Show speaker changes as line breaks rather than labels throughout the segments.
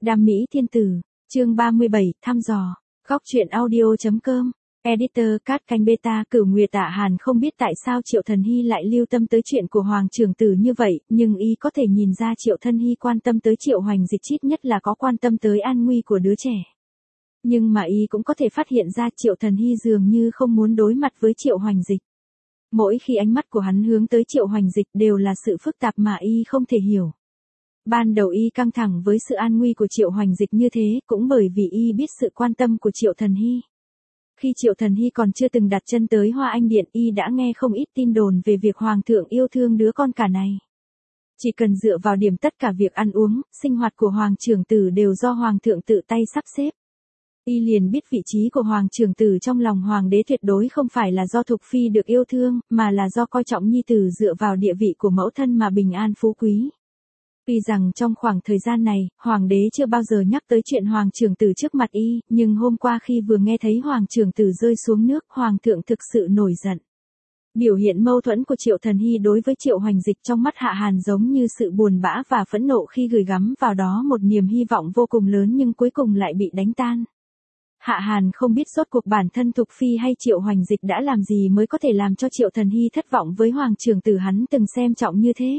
Đam mỹ thiên tử, chương 37, thăm dò, góc truyện audio.com, editor Cát Canh Beta. Cửu Nguyệt Tạ Hàn không biết tại sao Triệu Thần Hy lại lưu tâm tới chuyện của Hoàng trưởng tử như vậy, nhưng y có thể nhìn ra Triệu Thần Hy quan tâm tới Triệu Hoành Dịch ít nhất là có quan tâm tới an nguy của đứa trẻ. Nhưng mà y cũng có thể phát hiện ra Triệu Thần Hy dường như không muốn đối mặt với Triệu Hoành Dịch. Mỗi khi ánh mắt của hắn hướng tới Triệu Hoành Dịch đều là sự phức tạp mà y không thể hiểu. Ban đầu y căng thẳng với sự an nguy của Triệu Hoành Dịch như thế cũng bởi vì y biết sự quan tâm của Triệu Thần Hy. Khi Triệu Thần Hy còn chưa từng đặt chân tới Hoa Anh Điện, y đã nghe không ít tin đồn về việc Hoàng thượng yêu thương đứa con cả này. Chỉ cần dựa vào điểm tất cả việc ăn uống, sinh hoạt của Hoàng trưởng tử đều do Hoàng thượng tự tay sắp xếp. Y liền biết vị trí của Hoàng trưởng tử trong lòng Hoàng đế tuyệt đối không phải là do Thục Phi được yêu thương, mà là do coi trọng nhi tử dựa vào địa vị của mẫu thân mà bình an phú quý. Tuy rằng trong khoảng thời gian này, Hoàng đế chưa bao giờ nhắc tới chuyện Hoàng trưởng tử trước mặt y, nhưng hôm qua khi vừa nghe thấy Hoàng trưởng tử rơi xuống nước, Hoàng thượng thực sự nổi giận. Biểu hiện mâu thuẫn của Triệu Thần Hy đối với Triệu Hoành Dịch trong mắt Hạ Hàn giống như sự buồn bã và phẫn nộ khi gửi gắm vào đó một niềm hy vọng vô cùng lớn nhưng cuối cùng lại bị đánh tan. Hạ Hàn không biết rốt cuộc bản thân Thục Phi hay Triệu Hoành Dịch đã làm gì mới có thể làm cho Triệu Thần Hy thất vọng với Hoàng trưởng tử hắn từng xem trọng như thế.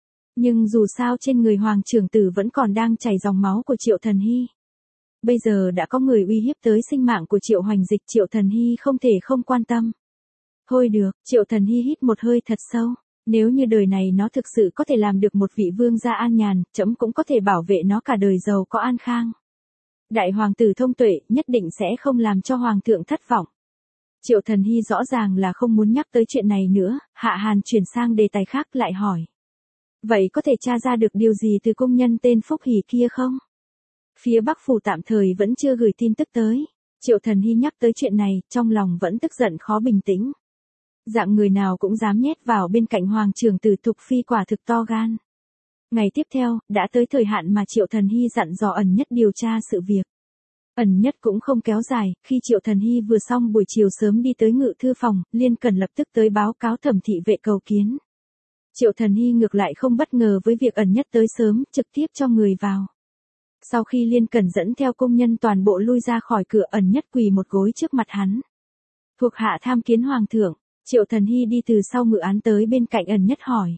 Nhưng dù sao trên người Hoàng trưởng tử vẫn còn đang chảy dòng máu của Triệu Thần Hy. Bây giờ đã có người uy hiếp tới sinh mạng của Triệu Hoành Dịch, Triệu Thần Hy không thể không quan tâm. Thôi được, Triệu Thần Hy hít một hơi thật sâu. Nếu như đời này nó thực sự có thể làm được một vị vương gia an nhàn, trẫm cũng có thể bảo vệ nó cả đời giàu có an khang. Đại hoàng tử thông tuệ nhất định sẽ không làm cho Hoàng thượng thất vọng. Triệu Thần Hy rõ ràng là không muốn nhắc tới chuyện này nữa, Hạ Hàn chuyển sang đề tài khác lại hỏi. Vậy có thể tra ra được điều gì từ công nhân tên Phúc Hỷ kia không? Phía Bắc phủ tạm thời vẫn chưa gửi tin tức tới. Triệu Thần Hy nhắc tới chuyện này, trong lòng vẫn tức giận khó bình tĩnh. Dạng người nào cũng dám nhét vào bên cạnh Hoàng trưởng tử Thục Phi quả thực to gan. Ngày tiếp theo, đã tới thời hạn mà Triệu Thần Hy dặn dò Ẩn Nhất điều tra sự việc. Ẩn Nhất cũng không kéo dài, khi Triệu Thần Hy vừa xong buổi chiều sớm đi tới ngự thư phòng, Liên Cẩn lập tức tới báo cáo Thẩm thị vệ cầu kiến. Triệu Thần Hy ngược lại không bất ngờ với việc Ẩn Nhất tới sớm, trực tiếp cho người vào. Sau khi Liên Cẩn dẫn theo công nhân toàn bộ lui ra khỏi cửa, Ẩn Nhất quỳ một gối trước mặt hắn. Thuộc hạ tham kiến Hoàng thượng. Triệu Thần Hy đi từ sau ngự án tới bên cạnh Ẩn Nhất hỏi.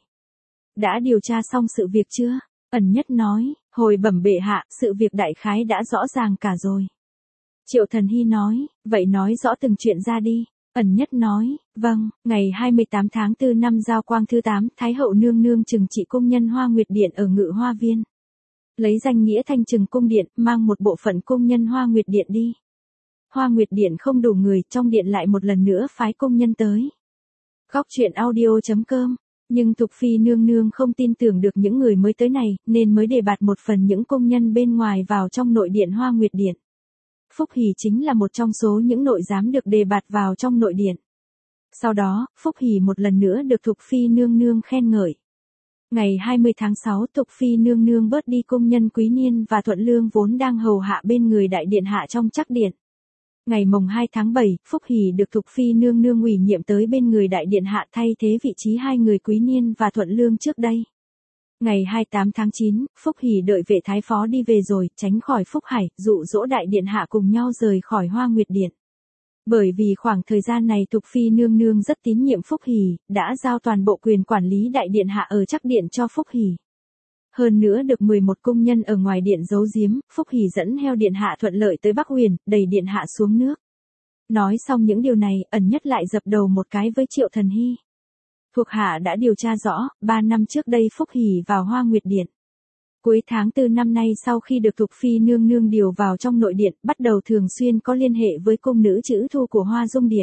Đã điều tra xong sự việc chưa? Ẩn Nhất nói, hồi bẩm bệ hạ, sự việc đại khái đã rõ ràng cả rồi. Triệu Thần Hy nói, vậy nói rõ từng chuyện ra đi. Ẩn Nhất nói, vâng, ngày 28 tháng 4 năm Giao Quang thứ 8, Thái hậu nương nương trừng trị công nhân Hoa Nguyệt Điện ở Ngự Hoa Viên. Lấy danh nghĩa thanh trừng cung điện, mang một bộ phận công nhân Hoa Nguyệt Điện đi. Hoa Nguyệt Điện không đủ người, trong điện lại một lần nữa phái công nhân tới. Góc truyện audio.com, nhưng Thục Phi nương nương không tin tưởng được những người mới tới này, nên mới đề bạt một phần những công nhân bên ngoài vào trong nội điện Hoa Nguyệt Điện. Phúc Hỷ chính là một trong số những nội giám được đề bạt vào trong nội điện. Sau đó, Phúc Hỷ một lần nữa được Thục Phi nương nương khen ngợi. Ngày 20 tháng 6, Thục Phi nương nương bớt đi công nhân Quý Niên và Thuận Lương vốn đang hầu hạ bên người đại điện hạ trong Trắc Điện. Ngày mồng 2 tháng 7, Phúc Hỷ được Thục Phi nương nương ủy nhiệm tới bên người đại điện hạ thay thế vị trí hai người Quý Niên và Thuận Lương trước đây. Ngày 28 tháng 9, Phúc Hỷ đợi vệ thái phó đi về rồi, tránh khỏi Phúc Hải, dụ dỗ đại điện hạ cùng nhau rời khỏi Hoa Nguyệt Điện. Bởi vì khoảng thời gian này Thục Phi nương nương rất tín nhiệm Phúc Hỷ, đã giao toàn bộ quyền quản lý đại điện hạ ở Trắc Điện cho Phúc Hỷ. Hơn nữa được 11 công nhân ở ngoài điện giấu giếm, Phúc Hỷ dẫn theo điện hạ thuận lợi tới Bắc Huyền, đẩy điện hạ xuống nước. Nói xong những điều này, Ẩn Nhất lại dập đầu một cái với Triệu Thần Hy. Thuộc hạ đã điều tra rõ, 3 năm trước đây Phúc Hỷ vào Hoa Nguyệt Điện. Cuối tháng 4 năm nay sau khi được Thục Phi nương nương điều vào trong nội điện, bắt đầu thường xuyên có liên hệ với cung nữ Trữ Thu của Hoa Dung Điện.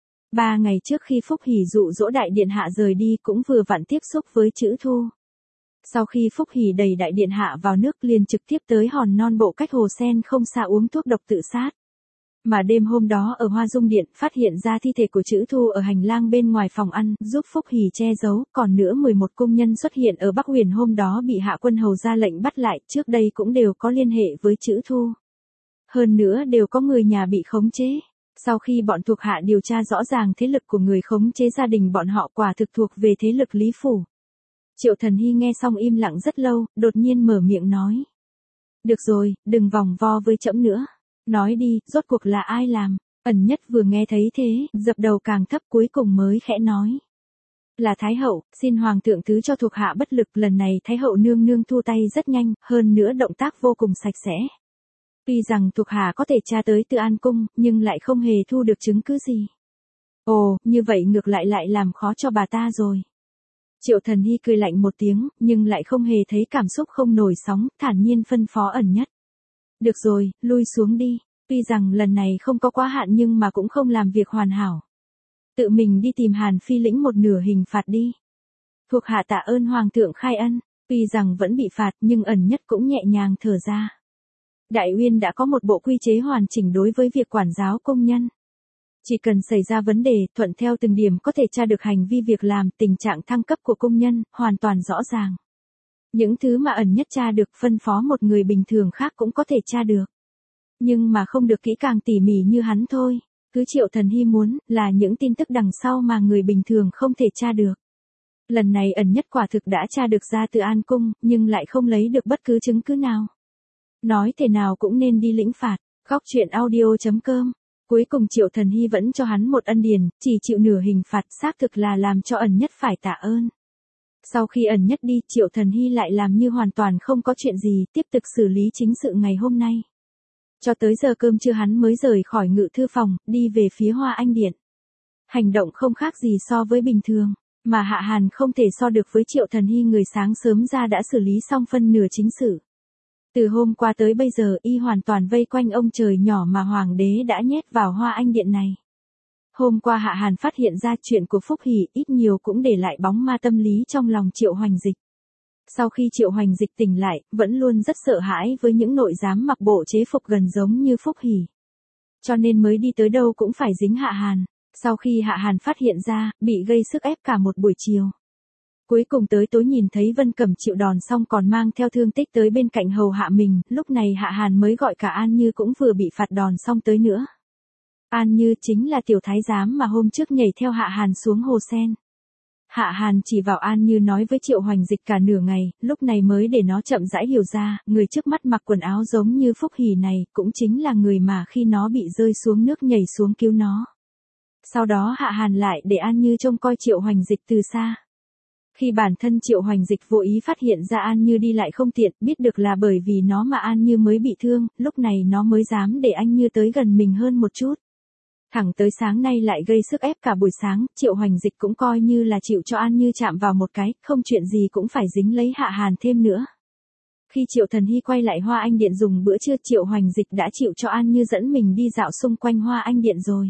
3 ngày trước khi Phúc Hỷ dụ dỗ đại điện hạ rời đi cũng vừa vặn tiếp xúc với Trữ Thu. Sau khi Phúc Hỷ đẩy đại điện hạ vào nước liền trực tiếp tới hòn non bộ cách hồ sen không xa uống thuốc độc tự sát. Mà đêm hôm đó ở Hoa Dung Điện phát hiện ra thi thể của Trữ Thu ở hành lang bên ngoài phòng ăn, giúp Phúc Hỷ che giấu, còn nữa 11 công nhân xuất hiện ở Bắc Huyền hôm đó bị Hạ Quân Hầu ra lệnh bắt lại, trước đây cũng đều có liên hệ với Trữ Thu. Hơn nữa đều có người nhà bị khống chế. Sau khi bọn thuộc hạ điều tra rõ ràng thế lực của người khống chế gia đình bọn họ quả thực thuộc về thế lực Lý Phủ. Triệu Thần Hy nghe xong im lặng rất lâu, đột nhiên mở miệng nói. Được rồi, đừng vòng vo với trẫm nữa. Nói đi, rốt cuộc là ai làm? Ẩn Nhất vừa nghe thấy thế, dập đầu càng thấp cuối cùng mới khẽ nói. Là Thái hậu, xin hoàng thượng thứ cho thuộc hạ bất lực, lần này Thái hậu nương nương thu tay rất nhanh, hơn nữa động tác vô cùng sạch sẽ. Tuy rằng thuộc hạ có thể tra tới Từ An cung, nhưng lại không hề thu được chứng cứ gì. Ồ, như vậy ngược lại làm khó cho bà ta rồi. Triệu Thần Hy cười lạnh một tiếng, nhưng lại không hề thấy cảm xúc không nổi sóng, thản nhiên phân phó Ẩn Nhất. Được rồi, lui xuống đi. Tuy rằng lần này không có quá hạn nhưng mà cũng không làm việc hoàn hảo. Tự mình đi tìm Hàn Phi lĩnh một nửa hình phạt đi. Thuộc hạ tạ ơn hoàng thượng khai ân. Tuy rằng vẫn bị phạt nhưng Ẩn Nhất cũng nhẹ nhàng thở ra. Đại Uyên đã có một bộ quy chế hoàn chỉnh đối với việc quản giáo công nhân. Chỉ cần xảy ra vấn đề, thuận theo từng điểm có thể tra được hành vi việc làm, tình trạng thăng cấp của công nhân, hoàn toàn rõ ràng. Những thứ mà Ẩn Nhất tra được phân phó một người bình thường khác cũng có thể tra được. Nhưng mà không được kỹ càng tỉ mỉ như hắn thôi. Cứ Triệu Thần Hy muốn là những tin tức đằng sau mà người bình thường không thể tra được. Lần này Ẩn Nhất quả thực đã tra được ra Từ An cung, nhưng lại không lấy được bất cứ chứng cứ nào. Nói thế nào cũng nên đi lĩnh phạt. Góc truyện audio.com. Cuối cùng Triệu Thần Hy vẫn cho hắn một ân điển, chỉ chịu nửa hình phạt, xác thực là làm cho Ẩn Nhất phải tạ ơn. Sau khi Ẩn Nhất đi, Triệu Thần Hy lại làm như hoàn toàn không có chuyện gì, tiếp tục xử lý chính sự ngày hôm nay. Cho tới giờ cơm trưa hắn mới rời khỏi ngự thư phòng, đi về phía Hoa Anh Điện. Hành động không khác gì so với bình thường, mà Hạ Hàn không thể so được với Triệu Thần Hy, người sáng sớm ra đã xử lý xong phân nửa chính sự. Từ hôm qua tới bây giờ y hoàn toàn vây quanh ông trời nhỏ mà hoàng đế đã nhét vào Hoa Anh Điện này. Hôm qua Hạ Hàn phát hiện ra chuyện của Phúc Hỷ ít nhiều cũng để lại bóng ma tâm lý trong lòng Triệu Hoành Dịch. Sau khi Triệu Hoành Dịch tỉnh lại, vẫn luôn rất sợ hãi với những nội giám mặc bộ chế phục gần giống như Phúc Hỷ. Cho nên mới đi tới đâu cũng phải dính Hạ Hàn. Sau khi Hạ Hàn phát hiện ra, bị gây sức ép cả một buổi chiều. Cuối cùng tới tối nhìn thấy Vân Cẩm chịu đòn xong còn mang theo thương tích tới bên cạnh hầu hạ mình, lúc này Hạ Hàn mới gọi cả An Như cũng vừa bị phạt đòn xong tới nữa. An Như chính là tiểu thái giám mà hôm trước nhảy theo Hạ Hàn xuống hồ sen. Hạ Hàn chỉ vào An Như nói với Triệu Hoành Dịch cả nửa ngày, lúc này mới để nó chậm rãi hiểu ra, người trước mắt mặc quần áo giống như Phúc Hỷ này, cũng chính là người mà khi nó bị rơi xuống nước nhảy xuống cứu nó. Sau đó Hạ Hàn lại để An Như trông coi Triệu Hoành Dịch từ xa. Khi bản thân Triệu Hoành Dịch vô ý phát hiện ra An Như đi lại không tiện, biết được là bởi vì nó mà An Như mới bị thương, lúc này nó mới dám để An Như tới gần mình hơn một chút. Thẳng tới sáng nay lại gây sức ép cả buổi sáng, Triệu Hoành Dịch cũng coi như là chịu cho An Như chạm vào một cái, không chuyện gì cũng phải dính lấy Hạ Hàn thêm nữa. Khi Triệu Thần Hy quay lại Hoa Anh Điện dùng bữa trưa, Triệu Hoành Dịch đã chịu cho An Như dẫn mình đi dạo xung quanh Hoa Anh Điện rồi.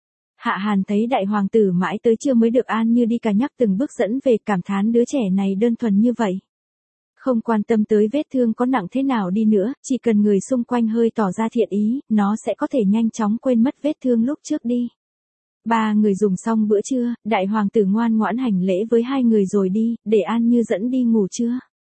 Hạ Hàn thấy đại hoàng tử mãi tới trưa mới được An Như đi cả nhắc từng bước dẫn về, cảm thán đứa trẻ này đơn thuần như vậy. Không quan tâm tới vết thương có nặng thế nào đi nữa, chỉ cần người xung quanh hơi tỏ ra thiện ý, nó sẽ có thể nhanh chóng quên mất vết thương lúc trước đi. Ba người dùng xong bữa trưa, đại hoàng tử ngoan ngoãn hành lễ với hai người rồi đi, để An Như dẫn đi ngủ trưa.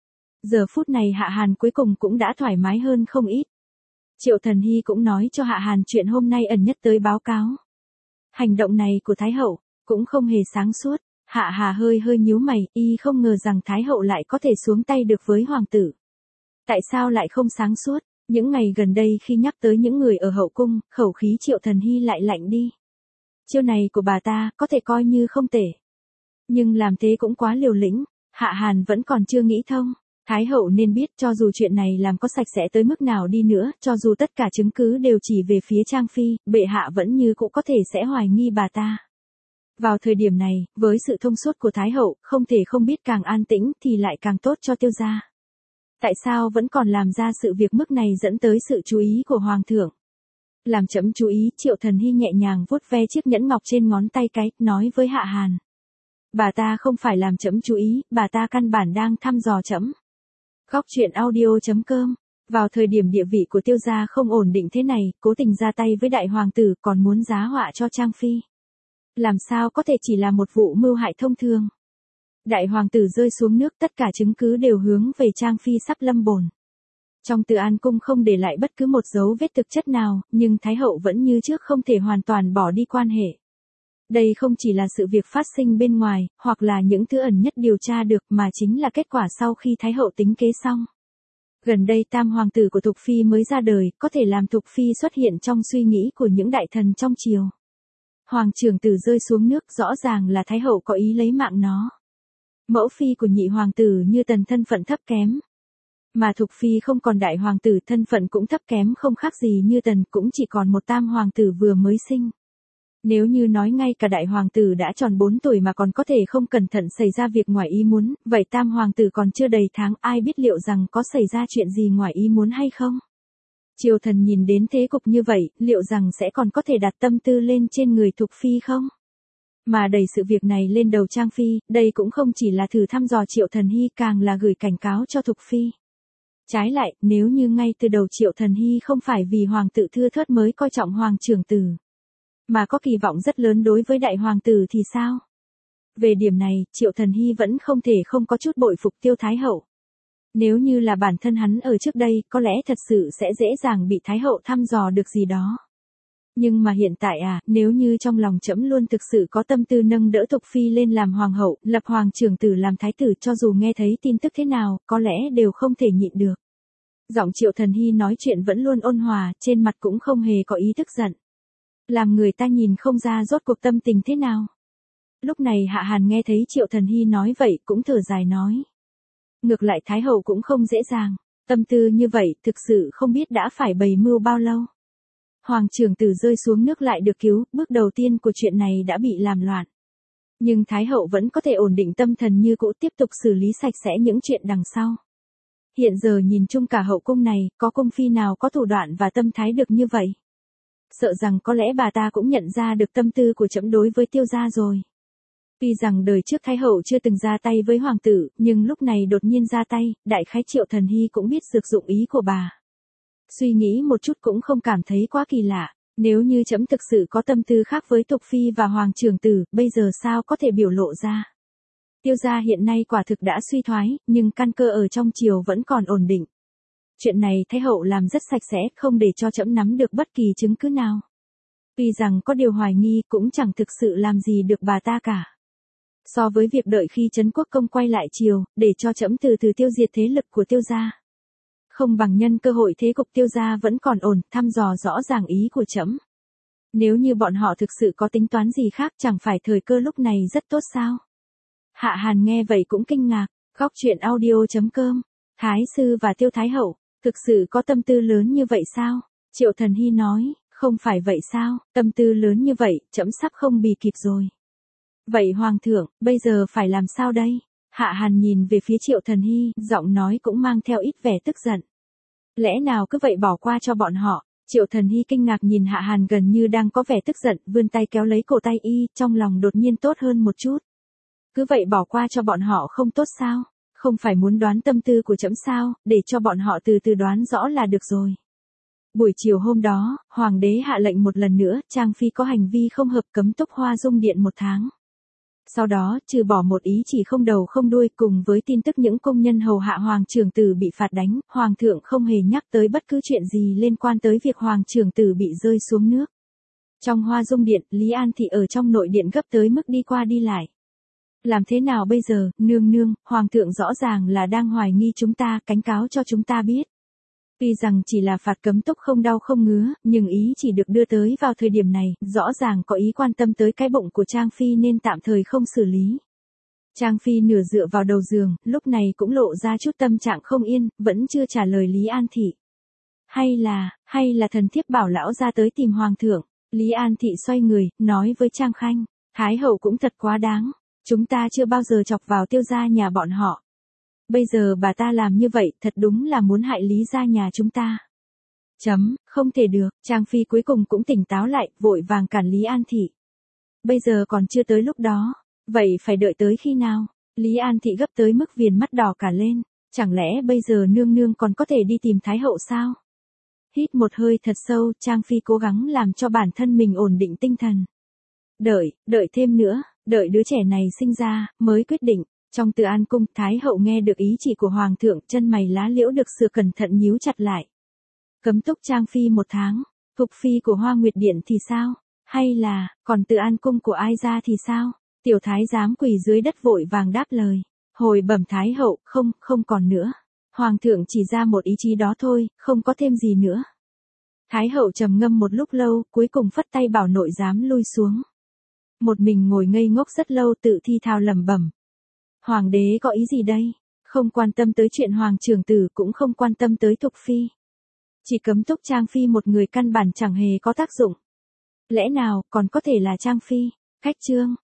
Giờ phút này Hạ Hàn cuối cùng cũng đã thoải mái hơn không ít. Triệu Thần Hy cũng nói cho Hạ Hàn chuyện hôm nay Ẩn Nhất tới báo cáo. Hành động này của Thái hậu cũng không hề sáng suốt. Hạ Hà hơi nhíu mày, y không ngờ rằng Thái hậu lại có thể xuống tay được với hoàng tử. Tại sao lại không sáng suốt? Những ngày gần đây khi nhắc tới những người ở hậu cung, khẩu khí Triệu Thần Hy lại lạnh đi. Chiêu này của bà ta có thể coi như không tệ, nhưng làm thế cũng quá liều lĩnh. Hạ Hàn vẫn còn chưa nghĩ thông. Thái hậu nên biết, cho dù chuyện này làm có sạch sẽ tới mức nào đi nữa, cho dù tất cả chứng cứ đều chỉ về phía Trang Phi, bệ hạ vẫn như cũng có thể sẽ hoài nghi bà ta. Vào thời điểm này, với sự thông suốt của Thái hậu, không thể không biết càng an tĩnh thì lại càng tốt cho Tiêu gia. Tại sao vẫn còn làm ra sự việc mức này dẫn tới sự chú ý của hoàng thượng? Làm chậm chú ý, Triệu Thần Hy nhẹ nhàng vuốt ve chiếc nhẫn ngọc trên ngón tay cái, nói với Hạ Hàn. Bà ta không phải làm chậm chú ý, bà ta căn bản đang thăm dò chậm. Góc truyện audio.com. Vào thời điểm địa vị của Tiêu gia không ổn định thế này, cố tình ra tay với đại hoàng tử còn muốn giá họa cho Trang Phi. Làm sao có thể chỉ là một vụ mưu hại thông thường. Đại hoàng tử rơi xuống nước, tất cả chứng cứ đều hướng về Trang Phi sắp lâm bồn. Trong Từ An cung không để lại bất cứ một dấu vết thực chất nào, nhưng Thái hậu vẫn như trước không thể hoàn toàn bỏ đi quan hệ. Đây không chỉ là sự việc phát sinh bên ngoài, hoặc là những thứ Ẩn Nhất điều tra được, mà chính là kết quả sau khi Thái hậu tính kế xong. Gần đây tam hoàng tử của Thục Phi mới ra đời, có thể làm Thục Phi xuất hiện trong suy nghĩ của những đại thần trong triều. Hoàng trưởng tử rơi xuống nước rõ ràng là Thái hậu có ý lấy mạng nó. Mẫu phi của nhị hoàng tử như Tần thân phận thấp kém. Mà Thục Phi không còn đại hoàng tử thân phận cũng thấp kém không khác gì như Tần, cũng chỉ còn một tam hoàng tử vừa mới sinh. Nếu như nói ngay cả đại hoàng tử đã tròn 4 tuổi mà còn có thể không cẩn thận xảy ra việc ngoài ý muốn, vậy tam hoàng tử còn chưa đầy tháng, ai biết liệu rằng có xảy ra chuyện gì ngoài ý muốn hay không? Triều thần nhìn đến thế cục như vậy, liệu rằng sẽ còn có thể đặt tâm tư lên trên người Thục Phi không? Mà đẩy sự việc này lên đầu Trang Phi, đây cũng không chỉ là thử thăm dò Triệu Thần Hy, càng là gửi cảnh cáo cho Thục Phi. Trái lại, nếu như ngay từ đầu Triệu Thần Hy không phải vì hoàng tử thưa thớt mới coi trọng hoàng trưởng tử, mà có kỳ vọng rất lớn đối với đại hoàng tử thì sao? Về điểm này, Triệu Thần Hy vẫn không thể không có chút bội phục Tiêu Thái hậu. Nếu như là bản thân hắn ở trước đây, có lẽ thật sự sẽ dễ dàng bị Thái hậu thăm dò được gì đó. Nhưng mà hiện tại nếu như trong lòng trẫm luôn thực sự có tâm tư nâng đỡ Thục Phi lên làm hoàng hậu, lập hoàng trưởng tử làm thái tử, cho dù nghe thấy tin tức thế nào, có lẽ đều không thể nhịn được. Giọng Triệu Thần Hy nói chuyện vẫn luôn ôn hòa, trên mặt cũng không hề có ý tức giận. Làm người ta nhìn không ra rốt cuộc tâm tình thế nào. Lúc này Hạ Hàn nghe thấy Triệu Thần Hy nói vậy cũng thở dài nói. Ngược lại Thái hậu cũng không dễ dàng, tâm tư như vậy thực sự không biết đã phải bày mưu bao lâu. Hoàng trưởng tử rơi xuống nước lại được cứu, bước đầu tiên của chuyện này đã bị làm loạn. Nhưng Thái hậu vẫn có thể ổn định tâm thần như cũ, tiếp tục xử lý sạch sẽ những chuyện đằng sau. Hiện giờ nhìn chung cả hậu cung này, có cung phi nào có thủ đoạn và tâm thái được như vậy? Sợ rằng có lẽ bà ta cũng nhận ra được tâm tư của trẫm đối với Tiêu gia rồi. Tuy rằng đời trước Thái hậu chưa từng ra tay với hoàng tử, nhưng lúc này đột nhiên ra tay, đại khái Triệu Thần Hy cũng biết được dụng ý của bà. Suy nghĩ một chút cũng không cảm thấy quá kỳ lạ, nếu như trẫm thực sự có tâm tư khác với Thục Phi và hoàng trưởng tử, bây giờ sao có thể biểu lộ ra. Tiêu gia hiện nay quả thực đã suy thoái, nhưng căn cơ ở trong triều vẫn còn ổn định. Chuyện này Thái hậu làm rất sạch sẽ, không để cho trẫm nắm được bất kỳ chứng cứ nào. Tuy rằng có điều hoài nghi cũng chẳng thực sự làm gì được bà ta cả. So với việc đợi khi Trấn Quốc Công quay lại triều, để cho trẫm từ từ tiêu diệt thế lực của Tiêu gia. Không bằng nhân cơ hội thế cục Tiêu gia vẫn còn ổn, thăm dò rõ ràng ý của trẫm. Nếu như bọn họ thực sự có tính toán gì khác, chẳng phải thời cơ lúc này rất tốt sao? Hạ Hàn nghe vậy cũng kinh ngạc. Góc truyện audio.com. Thái sư và Tiêu Thái hậu thực sự có tâm tư lớn như vậy sao? Triệu Thần Hy nói, không phải vậy sao, tâm tư lớn như vậy, trẫm sắp không bì kịp rồi. Vậy hoàng thượng, bây giờ phải làm sao đây? Hạ Hàn nhìn về phía Triệu Thần Hy, giọng nói cũng mang theo ít vẻ tức giận. Lẽ nào cứ vậy bỏ qua cho bọn họ? Triệu Thần Hy kinh ngạc nhìn Hạ Hàn gần như đang có vẻ tức giận, vươn tay kéo lấy cổ tay y, trong lòng đột nhiên tốt hơn một chút. Cứ vậy bỏ qua cho bọn họ không tốt sao? Không phải muốn đoán tâm tư của trẫm sao, để cho bọn họ từ từ đoán rõ là được rồi. Buổi chiều hôm đó, Hoàng đế hạ lệnh một lần nữa, Trang Phi có hành vi không hợp cấm túc Hoa Dung Điện 1 tháng. Sau đó, trừ bỏ một ý chỉ không đầu không đuôi cùng với tin tức những công nhân hầu hạ Hoàng trưởng tử bị phạt đánh, Hoàng thượng không hề nhắc tới bất cứ chuyện gì liên quan tới việc Hoàng trưởng tử bị rơi xuống nước. Trong Hoa Dung Điện, Lý An Thị ở trong nội điện gấp tới mức đi qua đi lại. Làm thế nào bây giờ, nương nương, Hoàng thượng rõ ràng là đang hoài nghi chúng ta, cảnh cáo cho chúng ta biết. Tuy rằng chỉ là phạt cấm túc không đau không ngứa, nhưng ý chỉ được đưa tới vào thời điểm này, rõ ràng có ý quan tâm tới cái bụng của Trang Phi nên tạm thời không xử lý. Trang Phi nửa dựa vào đầu giường, lúc này cũng lộ ra chút tâm trạng không yên, vẫn chưa trả lời Lý An Thị. Hay là thần thiếp bảo lão ra tới tìm Hoàng thượng. Lý An Thị xoay người, nói với Trang Khanh, Thái hậu cũng thật quá đáng. Chúng ta chưa bao giờ chọc vào Tiêu gia nhà bọn họ. Bây giờ bà ta làm như vậy, thật đúng là muốn hại Lý gia nhà chúng ta. Không thể được, Trang Phi cuối cùng cũng tỉnh táo lại, vội vàng cản Lý An Thị. Bây giờ còn chưa tới lúc đó, vậy phải đợi tới khi nào? Lý An Thị gấp tới mức viền mắt đỏ cả lên, chẳng lẽ bây giờ nương nương còn có thể đi tìm Thái hậu sao? Hít một hơi thật sâu, Trang Phi cố gắng làm cho bản thân mình ổn định tinh thần. Đợi thêm nữa, đợi đứa trẻ này sinh ra, mới quyết định. Trong Từ An cung, Thái hậu nghe được ý chỉ của Hoàng thượng, chân mày lá liễu được sửa cẩn thận nhíu chặt lại. Cấm túc Trang Phi 1 tháng, Thục Phi của Hoa Nguyệt Điện thì sao? Hay là, còn Từ An cung của ai ra thì sao? Tiểu thái giám quỳ dưới đất vội vàng đáp lời. Hồi bẩm Thái hậu, không còn nữa. Hoàng thượng chỉ ra một ý chí đó thôi, không có thêm gì nữa. Thái hậu trầm ngâm một lúc lâu, cuối cùng phất tay bảo nội giám lui xuống. Một mình ngồi ngây ngốc rất lâu tự thi thào lẩm bẩm. Hoàng đế có ý gì đây? Không quan tâm tới chuyện hoàng trưởng tử cũng không quan tâm tới Thục Phi. Chỉ cấm túc Trang Phi một người căn bản chẳng hề có tác dụng. Lẽ nào còn có thể là Trang Phi? Khách chương.